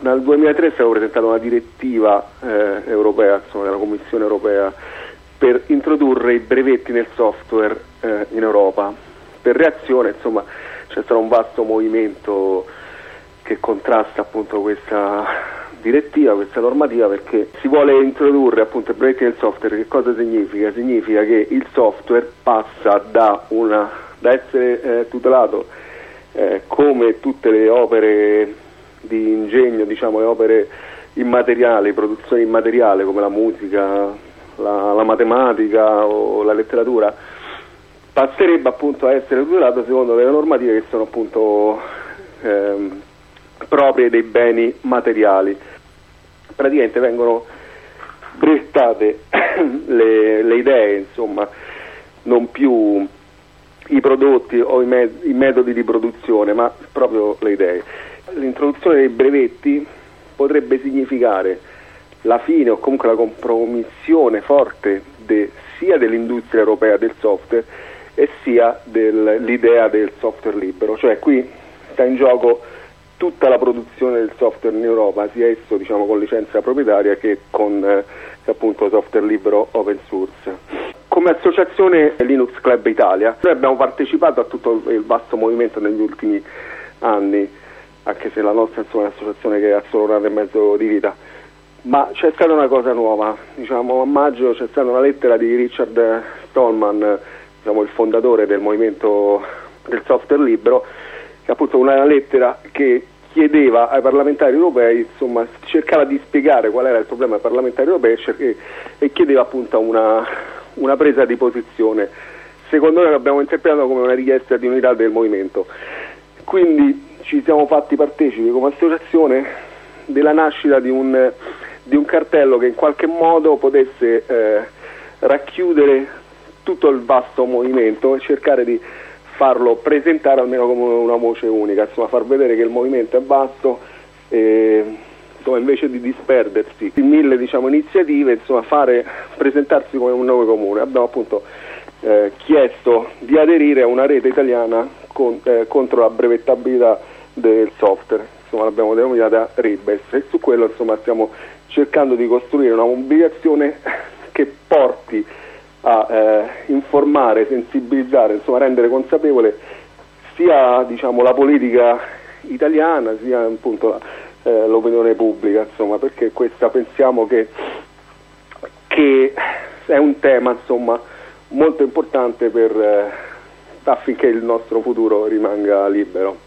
Nel 2003 è stata presentata una direttiva europea, insomma, della Commissione europea, per introdurre i brevetti nel software in Europa. Per reazione, insomma, c'è stato un vasto movimento che contrasta appunto questa direttiva, questa normativa, perché si vuole introdurre appunto i brevetti nel software. Che cosa significa? Significa che il software passa da essere tutelato come tutte le opere di ingegno, diciamo le opere immateriali, produzioni immateriali come la musica, la matematica o la letteratura, passerebbe appunto a essere tutelato secondo delle normative che sono appunto proprie dei beni materiali. Praticamente vengono brevettate le idee, insomma, non più i prodotti o i metodi di produzione, ma proprio le idee. L'introduzione dei brevetti potrebbe significare la fine o comunque la compromissione forte sia dell'industria europea del software e sia dell'idea del software libero, cioè qui sta in gioco tutta la produzione del software in Europa, sia esso diciamo con licenza proprietaria che con appunto software libero open source. Come associazione Linux Club Italia noi abbiamo partecipato a tutto il vasto movimento negli ultimi anni, anche se la nostra insomma, è un'associazione che ha solo un anno e mezzo di vita, ma c'è stata una cosa nuova, diciamo a maggio c'è stata una lettera di Richard Stallman, diciamo il fondatore del movimento del software libero, che appunto una lettera che chiedeva ai parlamentari europei, insomma cercava di spiegare qual era il problema ai parlamentari europei e chiedeva appunto una presa di posizione. Secondo noi l'abbiamo interpretato come una richiesta di unità del movimento, quindi ci siamo fatti partecipi come associazione della nascita di un cartello che in qualche modo potesse racchiudere tutto il vasto movimento e cercare di farlo presentare almeno come una voce unica, insomma far vedere che il movimento è vasto e insomma, invece di disperdersi in mille diciamo, iniziative, insomma presentarsi come un nome comune. Abbiamo appunto chiesto di aderire a una rete italiana contro la brevettabilità del software, insomma l'abbiamo denominata RIBES, e su quello insomma stiamo cercando di costruire una mobilitazione che porti a informare, sensibilizzare, insomma rendere consapevole sia diciamo la politica italiana sia appunto l'opinione pubblica, insomma, perché questa pensiamo che è un tema insomma molto importante affinché il nostro futuro rimanga libero.